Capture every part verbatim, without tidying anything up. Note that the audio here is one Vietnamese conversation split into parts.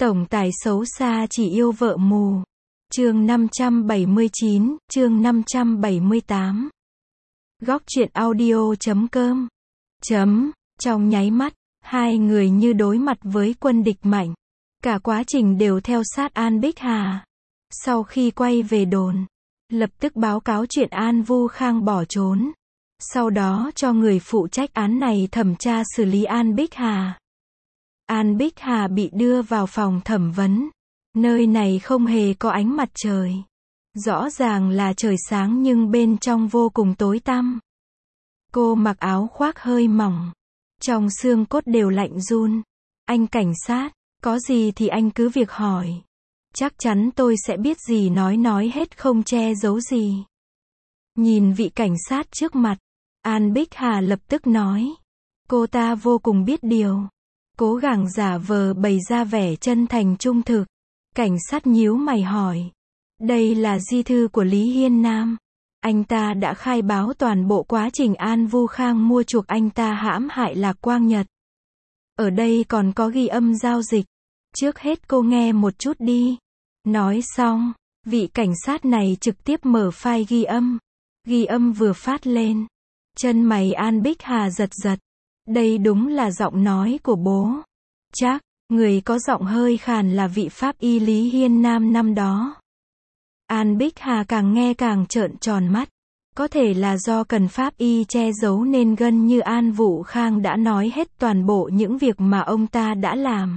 Tổng tài xấu xa chỉ yêu vợ mù. Chương năm trăm bảy mươi chín, chương năm trăm bảy mươi tám. Góc truyện audio chấm com. Chấm, trong nháy mắt, hai người như đối mặt với quân địch mạnh. Cả quá trình đều theo sát An Bích Hà. Sau khi quay về đồn, lập tức báo cáo chuyện An Vu Khang bỏ trốn. Sau đó cho người phụ trách án này thẩm tra xử lý An Bích Hà. An Bích Hà bị đưa vào phòng thẩm vấn. Nơi này không hề có ánh mặt trời. Rõ ràng là trời sáng nhưng bên trong vô cùng tối tăm. Cô mặc áo khoác hơi mỏng. Trong xương cốt đều lạnh run. Anh cảnh sát, có gì thì anh cứ việc hỏi. Chắc chắn tôi sẽ biết gì nói nói hết không che giấu gì. Nhìn vị cảnh sát trước mặt, An Bích Hà lập tức nói. Cô ta vô cùng biết điều. Cố gắng giả vờ bày ra vẻ chân thành trung thực. Cảnh sát nhíu mày hỏi. Đây là di thư của Lý Hiên Nam. Anh ta đã khai báo toàn bộ quá trình An Vu Khang mua chuộc anh ta hãm hại Lạc Quang Nhật. Ở đây còn có ghi âm giao dịch. Trước hết cô nghe một chút đi. Nói xong, vị cảnh sát này trực tiếp mở file ghi âm. Ghi âm vừa phát lên. Chân mày An Bích Hà giật giật. Đây đúng là giọng nói của bố. Chắc, người có giọng hơi khàn là vị pháp y Lý Hiên Nam năm đó. An Bích Hà càng nghe càng trợn tròn mắt. Có thể là do cần pháp y che giấu nên gần như An Vu Khang đã nói hết toàn bộ những việc mà ông ta đã làm.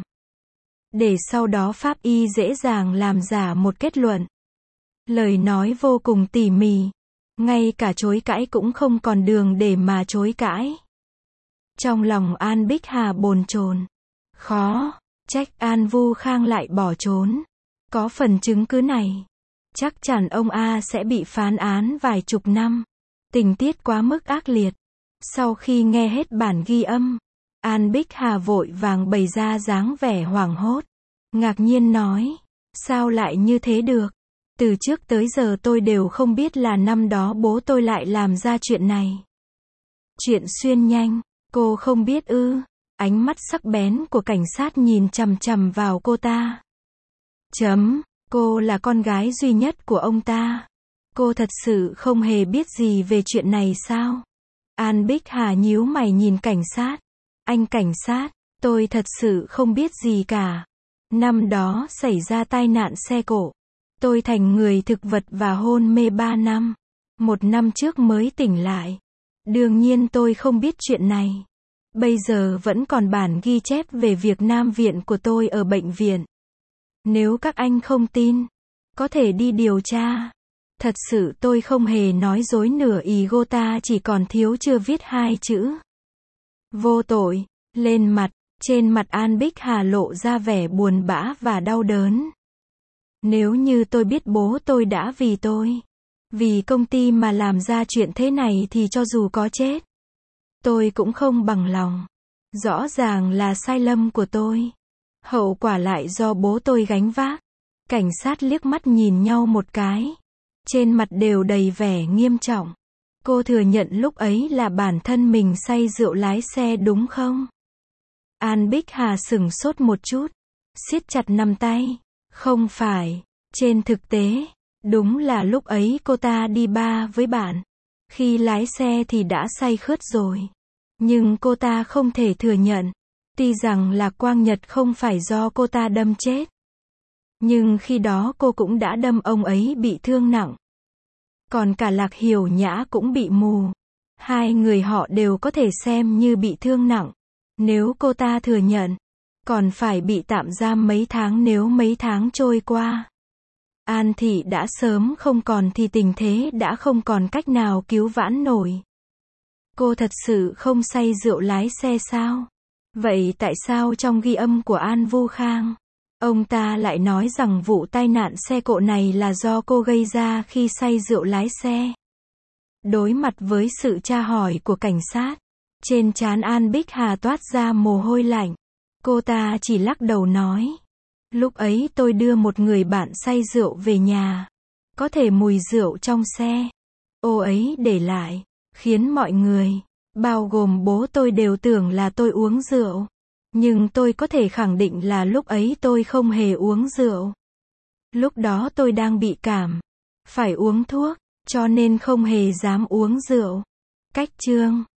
Để sau đó pháp y dễ dàng làm giả một kết luận. Lời nói vô cùng tỉ mỉ. Ngay cả chối cãi cũng không còn đường để mà chối cãi. Trong lòng An Bích Hà bồn chồn. Khó, trách An Vu Khang lại bỏ trốn. Có phần chứng cứ này. Chắc chắn ông A sẽ bị phán án vài chục năm. Tình tiết quá mức ác liệt. Sau khi nghe hết bản ghi âm, An Bích Hà vội vàng bày ra dáng vẻ hoảng hốt. Ngạc nhiên nói. Sao lại như thế được? Từ trước tới giờ tôi đều không biết là năm đó bố tôi lại làm ra chuyện này. Chuyện xuyên nhanh, cô không biết ư? Ánh mắt sắc bén của cảnh sát nhìn chằm chằm vào cô ta. Chấm, cô là con gái duy nhất của ông ta. Cô thật sự không hề biết gì về chuyện này sao? An Bích Hà nhíu mày nhìn cảnh sát. Anh cảnh sát, tôi thật sự không biết gì cả. Năm đó xảy ra tai nạn xe cộ. Tôi thành người thực vật và hôn mê ba năm. Một năm trước mới tỉnh lại. Đương nhiên tôi không biết chuyện này. Bây giờ vẫn còn bản ghi chép về việc nam viện của tôi ở bệnh viện. Nếu các anh không tin, có thể đi điều tra. Thật sự tôi không hề nói dối nửa ý, cô ta chỉ còn thiếu chưa viết hai chữ. Vô tội, lên mặt. Trên mặt An Bích Hà lộ ra vẻ buồn bã và đau đớn. Nếu như tôi biết bố tôi đã vì tôi, vì công ty mà làm ra chuyện thế này thì cho dù có chết, tôi cũng không bằng lòng. Rõ ràng là sai lầm của tôi. Hậu quả lại do bố tôi gánh vác. Cảnh sát liếc mắt nhìn nhau một cái. Trên mặt đều đầy vẻ nghiêm trọng. Cô thừa nhận lúc ấy là bản thân mình say rượu lái xe đúng không? An Bích Hà sửng sốt một chút. Siết chặt nắm tay. Không phải. Trên thực tế, đúng là lúc ấy cô ta đi bar với bạn. Khi lái xe thì đã say khướt rồi. Nhưng cô ta không thể thừa nhận. Tuy rằng Lạc Quang Nhật không phải do cô ta đâm chết. Nhưng khi đó cô cũng đã đâm ông ấy bị thương nặng. Còn cả Lạc Hiểu Nhã cũng bị mù. Hai người họ đều có thể xem như bị thương nặng. Nếu cô ta thừa nhận, còn phải bị tạm giam mấy tháng nếu mấy tháng trôi qua. An Thị đã sớm không còn thì tình thế đã không còn cách nào cứu vãn nổi. Cô thật sự không say rượu lái xe sao? Vậy tại sao trong ghi âm của An Vu Khang, ông ta lại nói rằng vụ tai nạn xe cộ này là do cô gây ra khi say rượu lái xe? Đối mặt với sự tra hỏi của cảnh sát, trên trán An Bích Hà toát ra mồ hôi lạnh. Cô ta chỉ lắc đầu nói. Lúc ấy tôi đưa một người bạn say rượu về nhà. Có thể mùi rượu trong xe. Ô ấy để lại. Khiến mọi người, bao gồm bố tôi đều tưởng là tôi uống rượu. Nhưng tôi có thể khẳng định là lúc ấy tôi không hề uống rượu. Lúc đó tôi đang bị cảm, phải uống thuốc, cho nên không hề dám uống rượu. Cách chương